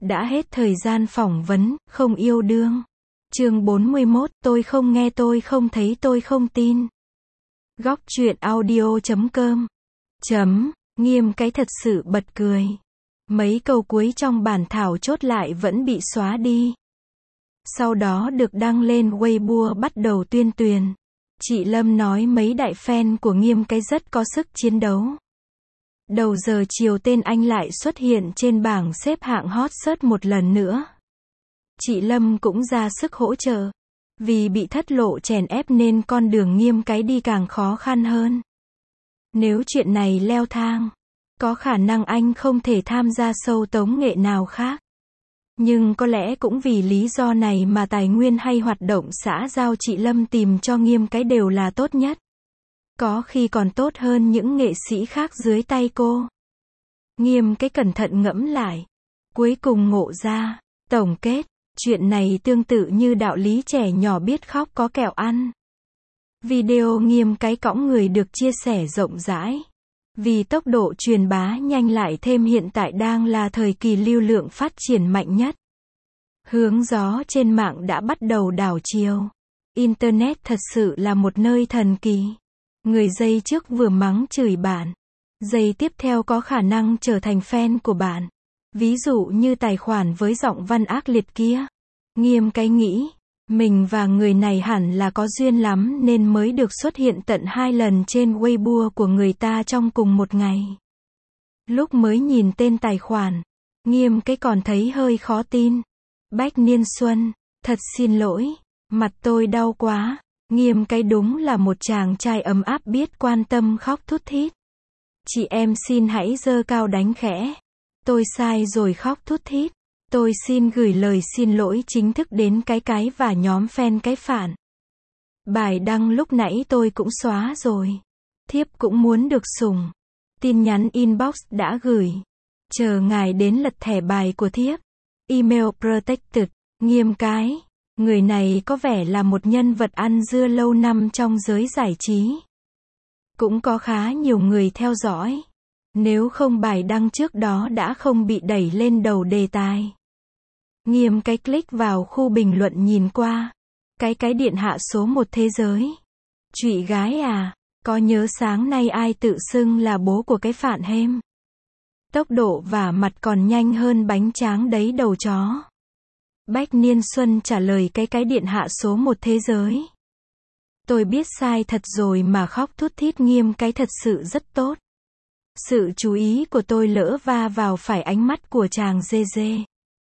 Đã hết thời gian phỏng vấn, không yêu đương. Chương 41, tôi không nghe, tôi không thấy, tôi không tin. Góc truyện audio.com. Nghiêm cái thật sự bật cười. Mấy câu cuối trong bản thảo chốt lại vẫn bị xóa đi. Sau đó được đăng lên Weibo bắt đầu tuyên truyền. Chị Lâm nói mấy đại fan của Nghiêm cái rất có sức chiến đấu. Đầu giờ chiều tên anh lại xuất hiện trên bảng xếp hạng hot search một lần nữa. Chị Lâm cũng ra sức hỗ trợ. Vì bị thất lộ chèn ép nên con đường Nghiêm cái đi càng khó khăn hơn. Nếu chuyện này leo thang, có khả năng anh không thể tham gia show tống nghệ nào khác. Nhưng có lẽ cũng vì lý do này mà tài nguyên hay hoạt động xã giao chị Lâm tìm cho Nghiêm cái đều là tốt nhất. Có khi còn tốt hơn những nghệ sĩ khác dưới tay cô. Nghiêm cái cẩn thận ngẫm lại. Cuối cùng ngộ ra, tổng kết, chuyện này tương tự như đạo lý trẻ nhỏ biết khóc có kẹo ăn. Video Nghiêm cái cõng người được chia sẻ rộng rãi. Vì tốc độ truyền bá nhanh lại thêm hiện tại đang là thời kỳ lưu lượng phát triển mạnh nhất. Hướng gió trên mạng đã bắt đầu đảo chiều. Internet thật sự là một nơi thần kỳ. Người giây trước vừa mắng chửi bạn, giây tiếp theo có khả năng trở thành fan của bạn. Ví dụ như tài khoản với giọng văn ác liệt kia. Nghiêm cái nghĩ, mình và người này hẳn là có duyên lắm nên mới được xuất hiện tận 2 lần trên Weibo của người ta trong cùng một ngày. Lúc mới nhìn tên tài khoản, Nghiêm cái còn thấy hơi khó tin. Bách Niên Xuân, thật xin lỗi, mặt tôi đau quá. Nghiêm cái đúng là một chàng trai ấm áp biết quan tâm khóc thút thít. Chị em xin hãy giơ cao đánh khẽ. Tôi sai rồi khóc thút thít. Tôi xin gửi lời xin lỗi chính thức đến cái và nhóm fan cái phản. Bài đăng lúc nãy tôi cũng xóa rồi. Thiếp cũng muốn được sủng. Tin nhắn inbox đã gửi. Chờ ngài đến lật thẻ bài của thiếp. Email protected. Nghiêm cái. Người này có vẻ là một nhân vật ăn dưa lâu năm trong giới giải trí. Cũng có khá nhiều người theo dõi. Nếu không bài đăng trước đó đã không bị đẩy lên đầu đề tài. Nghiêm cái click vào khu bình luận nhìn qua. Cái điện hạ số 1 thế giới. Trụy gái à, có nhớ sáng nay ai tự xưng là bố của cái phạn hêm? Tốc độ và mặt còn nhanh hơn bánh tráng đấy đầu chó. Bách Niên Xuân trả lời cái điện hạ số 1 thế giới. Tôi biết sai thật rồi mà khóc thút thít. Nghiêm cái thật sự rất tốt. Sự chú ý của tôi lỡ va vào phải ánh mắt của chàng dê dê.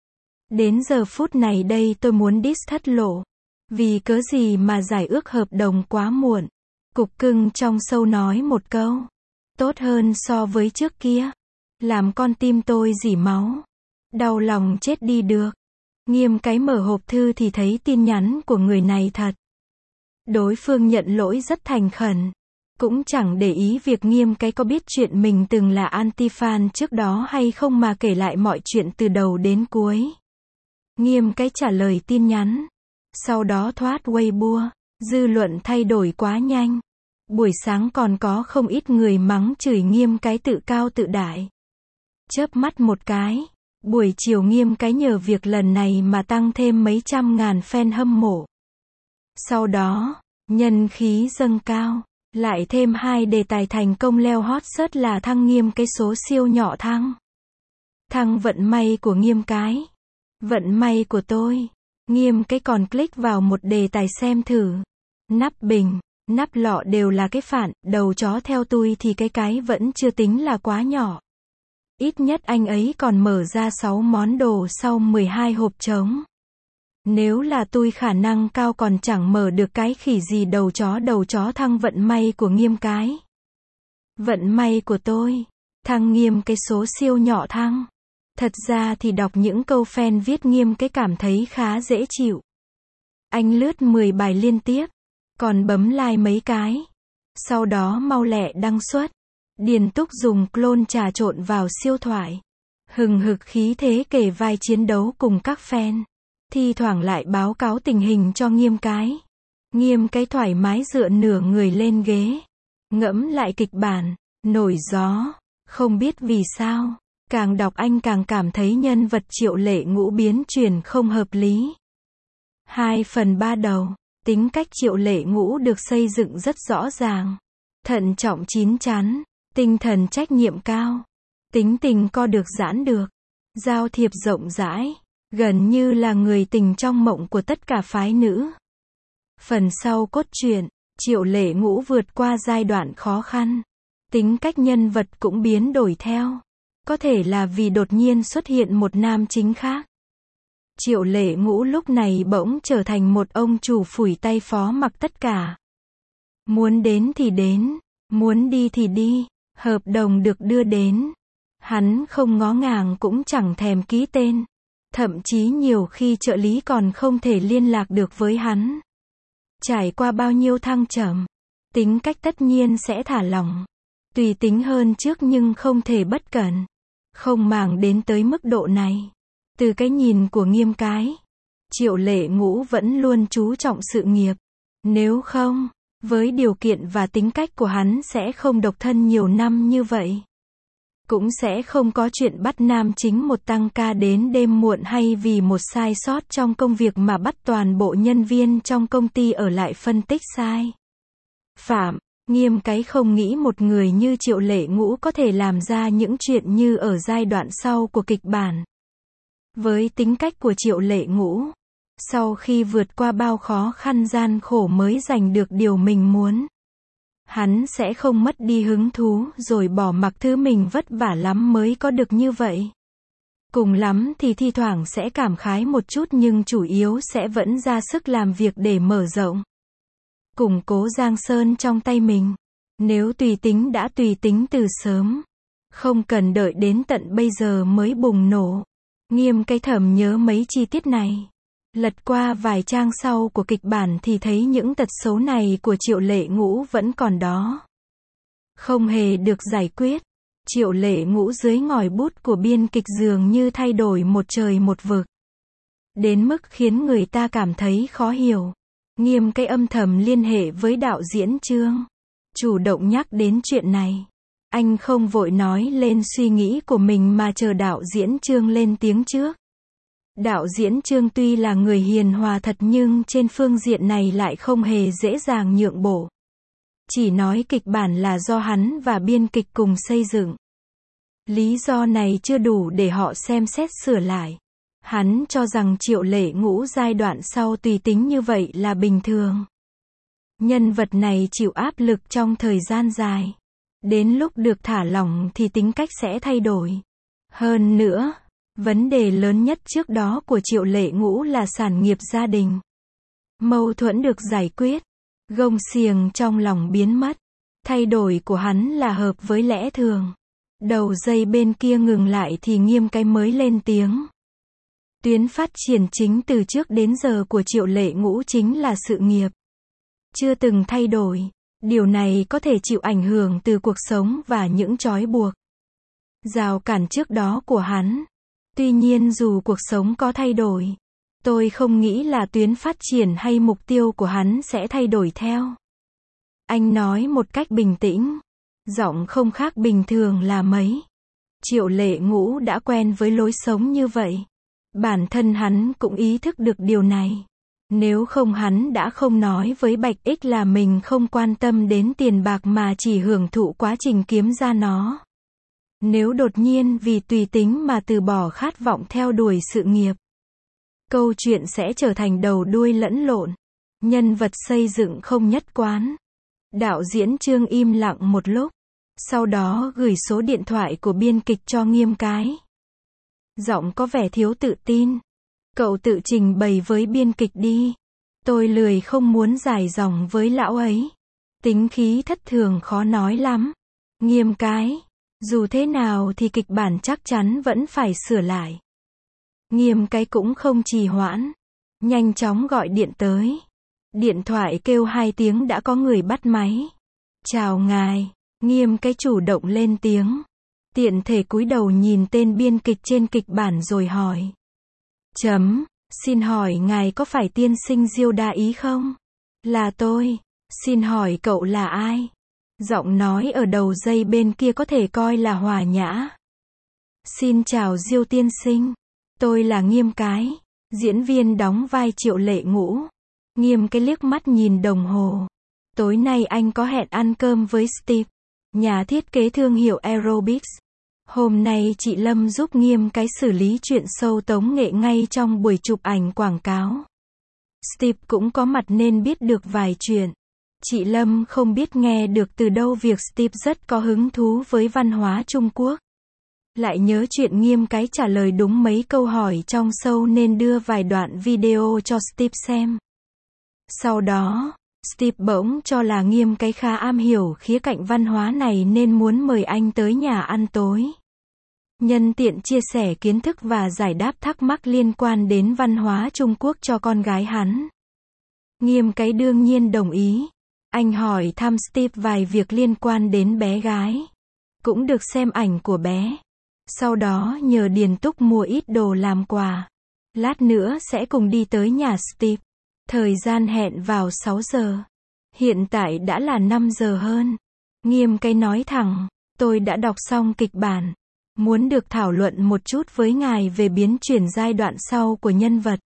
Đến giờ phút này đây tôi muốn diss thất lộ. Vì cớ gì mà giải ước hợp đồng quá muộn. Cục cưng trong show nói một câu. Tốt hơn so với trước kia. Làm con tim tôi rỉ máu. Đau lòng chết đi được. Nghiêm cái mở hộp thư thì thấy tin nhắn của người này thật. Đối phương nhận lỗi rất thành khẩn. Cũng chẳng để ý việc Nghiêm cái có biết chuyện mình từng là anti-fan trước đó hay không mà kể lại mọi chuyện từ đầu đến cuối. Nghiêm cái trả lời tin nhắn. Sau đó thoát Weibo. Dư luận thay đổi quá nhanh. Buổi sáng còn có không ít người mắng chửi Nghiêm cái tự cao tự đại. Chớp mắt một cái. Buổi chiều Nghiêm cái nhờ việc lần này mà tăng thêm mấy trăm ngàn fan hâm mộ. Sau đó, nhân khí dâng cao. Lại thêm 2 đề tài thành công leo hot search là thăng Nghiêm cái số siêu nhỏ thăng. Thăng vận may của Nghiêm cái. Vận may của tôi. Nghiêm cái còn click vào một đề tài xem thử. Nắp bình, nắp lọ đều là cái phản, đầu chó theo tôi thì cái vẫn chưa tính là quá nhỏ. Ít nhất anh ấy còn mở ra 6 món đồ sau 12 hộp trống. Nếu là tôi khả năng cao còn chẳng mở được cái khỉ gì đầu chó thăng vận may của Nghiêm cái. Vận may của tôi. Thăng Nghiêm cái số siêu nhỏ thăng. Thật ra thì đọc những câu fan viết Nghiêm cái cảm thấy khá dễ chịu. Anh lướt 10 bài liên tiếp. Còn bấm like mấy cái. Sau đó mau lẹ đăng xuất. Điền Túc dùng clone trà trộn vào siêu thoại. Hừng hực khí thế kề vai chiến đấu cùng các fan. Thi thoảng lại báo cáo tình hình cho Nghiêm cái. Nghiêm cái thoải mái dựa nửa người lên ghế. Ngẫm lại kịch bản. Nổi gió. Không biết vì sao. Càng đọc anh càng cảm thấy nhân vật Triệu Lệ Ngũ biến chuyển không hợp lý. 2/3 đầu, tính cách Triệu Lệ Ngũ được xây dựng rất rõ ràng. Thận trọng chín chắn, tinh thần trách nhiệm cao, tính tình co được giãn được, giao thiệp rộng rãi, gần như là người tình trong mộng của tất cả phái nữ. Phần sau cốt truyện, Triệu Lệ Ngũ vượt qua giai đoạn khó khăn, tính cách nhân vật cũng biến đổi theo. Có thể là vì đột nhiên xuất hiện một nam chính khác. Triệu Lệ Ngũ lúc này bỗng trở thành một ông chủ phủi tay phó mặc tất cả. Muốn đến thì đến, muốn đi thì đi, hợp đồng được đưa đến. Hắn không ngó ngàng cũng chẳng thèm ký tên. Thậm chí nhiều khi trợ lý còn không thể liên lạc được với hắn. Trải qua bao nhiêu thăng trầm, tính cách tất nhiên sẽ thả lỏng. Tùy tính hơn trước nhưng không thể bất cẩn. Không màng đến tới mức độ này. Từ cái nhìn của Nghiêm Cái, Triệu Lệ Ngũ vẫn luôn chú trọng sự nghiệp. Nếu không, với điều kiện và tính cách của hắn sẽ không độc thân nhiều năm như vậy. Cũng sẽ không có chuyện bắt nam chính một tăng ca đến đêm muộn hay vì một sai sót trong công việc mà bắt toàn bộ nhân viên trong công ty ở lại phân tích sai phạm. Nghiêm Cái không nghĩ một người như Triệu Lệ Ngũ có thể làm ra những chuyện như ở giai đoạn sau của kịch bản. Với tính cách của Triệu Lệ Ngũ, sau khi vượt qua bao khó khăn gian khổ mới giành được điều mình muốn, hắn sẽ không mất đi hứng thú rồi bỏ mặc thứ mình vất vả lắm mới có được như vậy. Cùng lắm thì thi thoảng sẽ cảm khái một chút nhưng chủ yếu sẽ vẫn ra sức làm việc để mở rộng, củng cố Giang Sơn trong tay mình. Nếu tùy tính đã tùy tính từ sớm, không cần đợi đến tận bây giờ mới bùng nổ. Nghiêm Cái thầm nhớ mấy chi tiết này. Lật qua vài trang sau của kịch bản thì thấy những tật xấu này của Triệu Lệ Ngũ vẫn còn đó. Không hề được giải quyết. Triệu Lệ Ngũ dưới ngòi bút của biên kịch dường như thay đổi một trời một vực. Đến mức khiến người ta cảm thấy khó hiểu. Nghiêm Cái âm thầm liên hệ với đạo diễn Trương. Chủ động nhắc đến chuyện này. Anh không vội nói lên suy nghĩ của mình mà chờ đạo diễn Trương lên tiếng trước. Đạo diễn Trương tuy là người hiền hòa thật nhưng trên phương diện này lại không hề dễ dàng nhượng bộ. Chỉ nói kịch bản là do hắn và biên kịch cùng xây dựng. Lý do này chưa đủ để họ xem xét sửa lại. Hắn cho rằng Triệu Lệ Ngũ giai đoạn sau tùy tính như vậy là bình thường. Nhân vật này chịu áp lực trong thời gian dài. Đến lúc được thả lỏng thì tính cách sẽ thay đổi. Hơn nữa, vấn đề lớn nhất trước đó của Triệu Lệ Ngũ là sản nghiệp gia đình. Mâu thuẫn được giải quyết, gông xiềng trong lòng biến mất. Thay đổi của hắn là hợp với lẽ thường. Đầu dây bên kia ngừng lại thì Nghiêm Cái mới lên tiếng. Tuyến phát triển chính từ trước đến giờ của Triệu Lệ Ngũ chính là sự nghiệp. Chưa từng thay đổi. Điều này có thể chịu ảnh hưởng từ cuộc sống và những trói buộc, rào cản trước đó của hắn. Tuy nhiên dù cuộc sống có thay đổi, tôi không nghĩ là tuyến phát triển hay mục tiêu của hắn sẽ thay đổi theo. Anh nói một cách bình tĩnh, giọng không khác bình thường là mấy. Triệu Lệ Ngũ đã quen với lối sống như vậy. Bản thân hắn cũng ý thức được điều này. Nếu không hắn đã không nói với Bạch Ích là mình không quan tâm đến tiền bạc mà chỉ hưởng thụ quá trình kiếm ra nó. Nếu đột nhiên vì tùy tính mà từ bỏ khát vọng theo đuổi sự nghiệp, câu chuyện sẽ trở thành đầu đuôi lẫn lộn. Nhân vật xây dựng không nhất quán. Đạo diễn Trương im lặng một lúc, sau đó gửi số điện thoại của biên kịch cho Nghiêm Cái. Giọng có vẻ thiếu tự tin. Cậu tự trình bày với biên kịch đi. Tôi lười không muốn dài dòng với lão ấy. Tính khí thất thường khó nói lắm. Nghiêm Cái. Dù thế nào thì kịch bản chắc chắn vẫn phải sửa lại. Nghiêm Cái cũng không trì hoãn. Nhanh chóng gọi điện tới. Điện thoại kêu 2 tiếng đã có người bắt máy. Chào ngài. Nghiêm Cái chủ động lên tiếng. Tiện thể cúi đầu nhìn tên biên kịch trên kịch bản rồi hỏi. Xin hỏi ngài có phải tiên sinh Diêu Đa Ý không? Là tôi. Xin hỏi cậu là ai? Giọng nói ở đầu dây bên kia có thể coi là hòa nhã. Xin chào Diêu tiên sinh. Tôi là Nghiêm Cái, diễn viên đóng vai Triệu Lệ Ngũ. Nghiêm Cái liếc mắt nhìn đồng hồ. Tối nay anh có hẹn ăn cơm với Steve, nhà thiết kế thương hiệu Aerobics. Hôm nay chị Lâm giúp Nghiêm Cái xử lý chuyện show tống nghệ ngay trong buổi chụp ảnh quảng cáo. Steve cũng có mặt nên biết được vài chuyện. Chị Lâm không biết nghe được từ đâu việc Steve rất có hứng thú với văn hóa Trung Quốc. Lại nhớ chuyện Nghiêm Cái trả lời đúng mấy câu hỏi trong show nên đưa vài đoạn video cho Steve xem. Sau đó, Steve bỗng cho là Nghiêm Cái khá am hiểu khía cạnh văn hóa này nên muốn mời anh tới nhà ăn tối. Nhân tiện chia sẻ kiến thức và giải đáp thắc mắc liên quan đến văn hóa Trung Quốc cho con gái hắn. Nghiêm Cái đương nhiên đồng ý. Anh hỏi thăm Steve vài việc liên quan đến bé gái. Cũng được xem ảnh của bé. Sau đó nhờ Điền Túc mua ít đồ làm quà. Lát nữa sẽ cùng đi tới nhà Steve. Thời gian hẹn vào 6 giờ. Hiện tại đã là 5 giờ hơn. Nghiêm Cái nói thẳng, tôi đã đọc xong kịch bản. Muốn được thảo luận một chút với ngài về biến chuyển giai đoạn sau của nhân vật.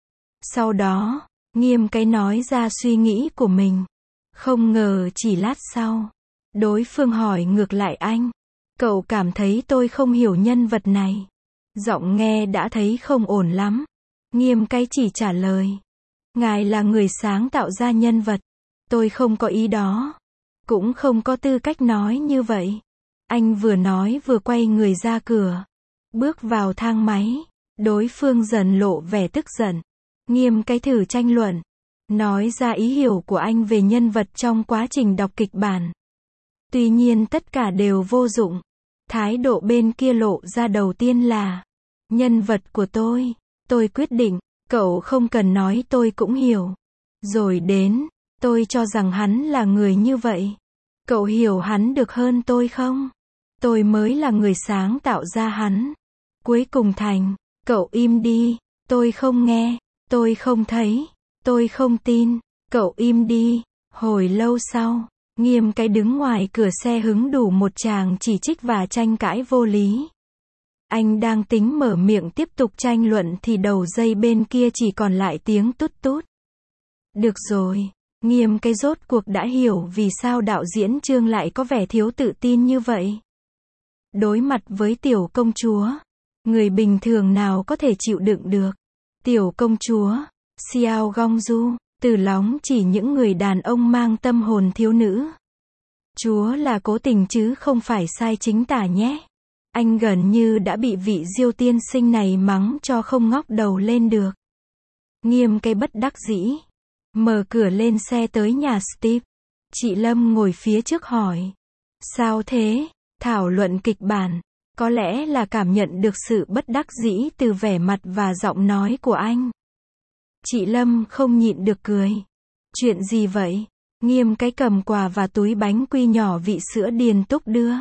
Sau đó, Nghiêm Cái nói ra suy nghĩ của mình. Không ngờ chỉ lát sau, đối phương hỏi ngược lại anh. Cậu cảm thấy tôi không hiểu nhân vật này. Giọng nghe đã thấy không ổn lắm. Nghiêm Cái chỉ trả lời. Ngài là người sáng tạo ra nhân vật. Tôi không có ý đó. Cũng không có tư cách nói như vậy. Anh vừa nói vừa quay người ra cửa. Bước vào thang máy. Đối phương dần lộ vẻ tức giận. Nghiêm Cái thử tranh luận. Nói ra ý hiểu của anh về nhân vật trong quá trình đọc kịch bản. Tuy nhiên tất cả đều vô dụng. Thái độ bên kia lộ ra đầu tiên là. Nhân vật của tôi quyết định, cậu không cần nói tôi cũng hiểu. Rồi đến, tôi cho rằng hắn là người như vậy. Cậu hiểu hắn được hơn tôi không? Tôi mới là người sáng tạo ra hắn. Cuối cùng thành, cậu im đi, tôi không nghe, tôi không thấy, tôi không tin, cậu im đi. Hồi lâu sau, Nghiêm Cái đứng ngoài cửa xe hứng đủ một tràng chỉ trích và tranh cãi vô lý. Anh đang tính mở miệng tiếp tục tranh luận thì đầu dây bên kia chỉ còn lại tiếng tút tút. Được rồi, Nghiêm Cái rốt cuộc đã hiểu vì sao đạo diễn Trương lại có vẻ thiếu tự tin như vậy. Đối mặt với tiểu công chúa, người bình thường nào có thể chịu đựng được. Tiểu công chúa, Xiao Gongju, Từ Lóng chỉ những người đàn ông mang tâm hồn thiếu nữ. Chúa là cố tình chứ không phải sai chính tả nhé. Anh gần như đã bị vị Diêu tiên sinh này mắng cho không ngóc đầu lên được. Nghiêm Cái bất đắc dĩ. Mở cửa lên xe tới nhà Steve. Chị Lâm ngồi phía trước hỏi. Sao thế? Thảo luận kịch bản. Có lẽ là cảm nhận được sự bất đắc dĩ từ vẻ mặt và giọng nói của anh. Chị Lâm không nhịn được cười. Chuyện gì vậy? Nghiêm Cái cầm quà và túi bánh quy nhỏ vị sữa Điền Túc đưa.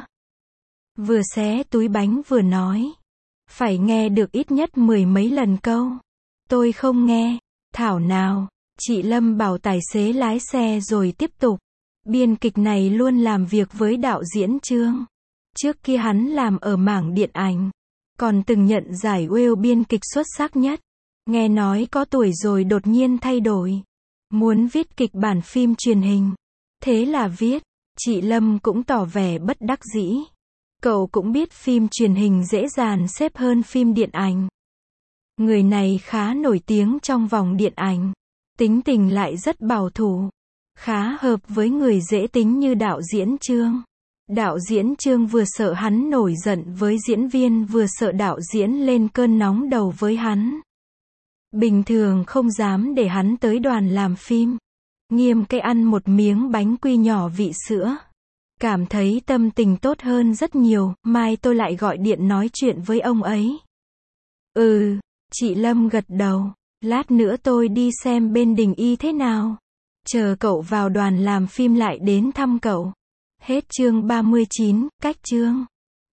Vừa xé túi bánh vừa nói. Phải nghe được ít nhất 10 mấy lần câu. Tôi không nghe. Thảo nào. Chị Lâm bảo tài xế lái xe rồi tiếp tục. Biên kịch này luôn làm việc với đạo diễn Trương. Trước kia hắn làm ở mảng điện ảnh. Còn từng nhận giải Wales biên kịch xuất sắc nhất. Nghe nói có tuổi rồi đột nhiên thay đổi. Muốn viết kịch bản phim truyền hình. Thế là viết. Chị Lâm cũng tỏ vẻ bất đắc dĩ. Cậu cũng biết phim truyền hình dễ dàn xếp hơn phim điện ảnh. Người này khá nổi tiếng trong vòng điện ảnh. Tính tình lại rất bảo thủ. Khá hợp với người dễ tính như đạo diễn Trương. Đạo diễn Trương vừa sợ hắn nổi giận với diễn viên vừa sợ đạo diễn lên cơn nóng đầu với hắn. Bình thường không dám để hắn tới đoàn làm phim. Nghiêm Cái ăn một miếng bánh quy nhỏ vị sữa. Cảm thấy tâm tình tốt hơn rất nhiều, mai tôi lại gọi điện nói chuyện với ông ấy. Chị Lâm gật đầu. Lát nữa tôi đi xem bên Đình Y thế nào. Chờ cậu vào đoàn làm phim lại đến thăm cậu. Hết chương 39, cách chương.